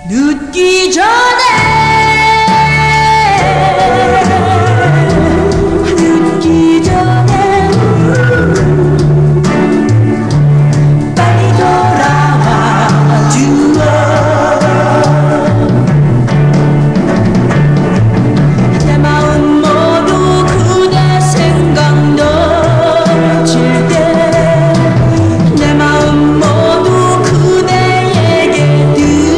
늦기 전에 늦기 전에 빨리 돌아와 주어 내 마음 모두 그대 생각도 칠 때 내 마음 모두 그대에게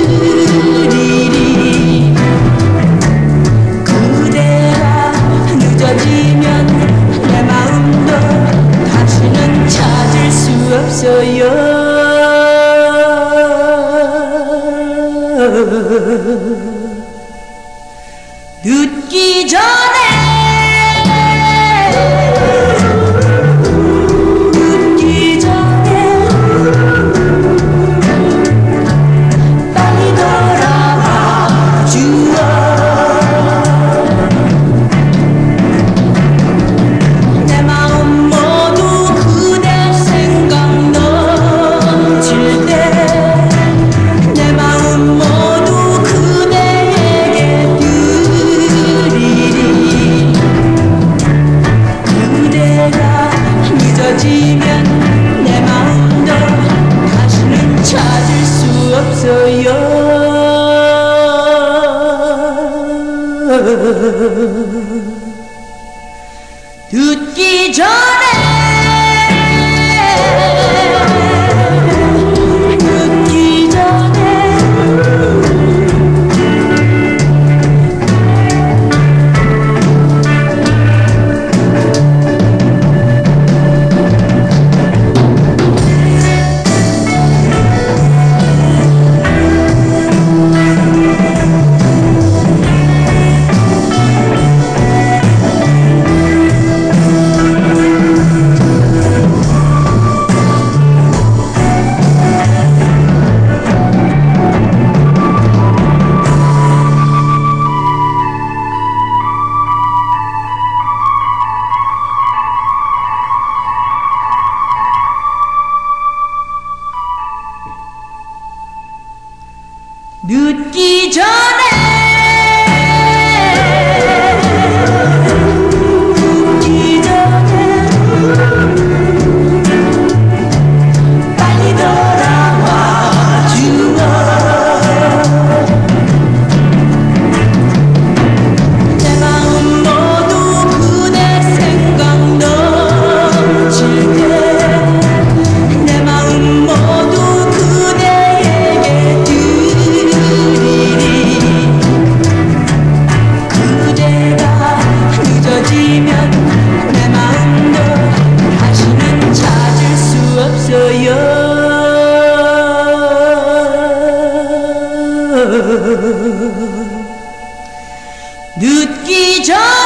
드리리 그대가 늦어지면 내 마음도 다시는 찾을 수 없어요. 늦기 전에 늦기 전에 빨리 돌아와 주어 내 마음 모두 그대 생각 넘칠 때 내 마음 모두 그대에게 드리리 그대가 늦어지면 내 마음도 다시는 찾을 수 없어요. 늦기 전에 늦기 전에 늦기 전에 늦기 전에 빨리 돌아와 주어 내 마음 모두 그대 생각 넘칠 때 내 마음 모두 그대에게 그대가 늦어지면 내 마음도 다시는 찾을 수 없어요. 늦기 전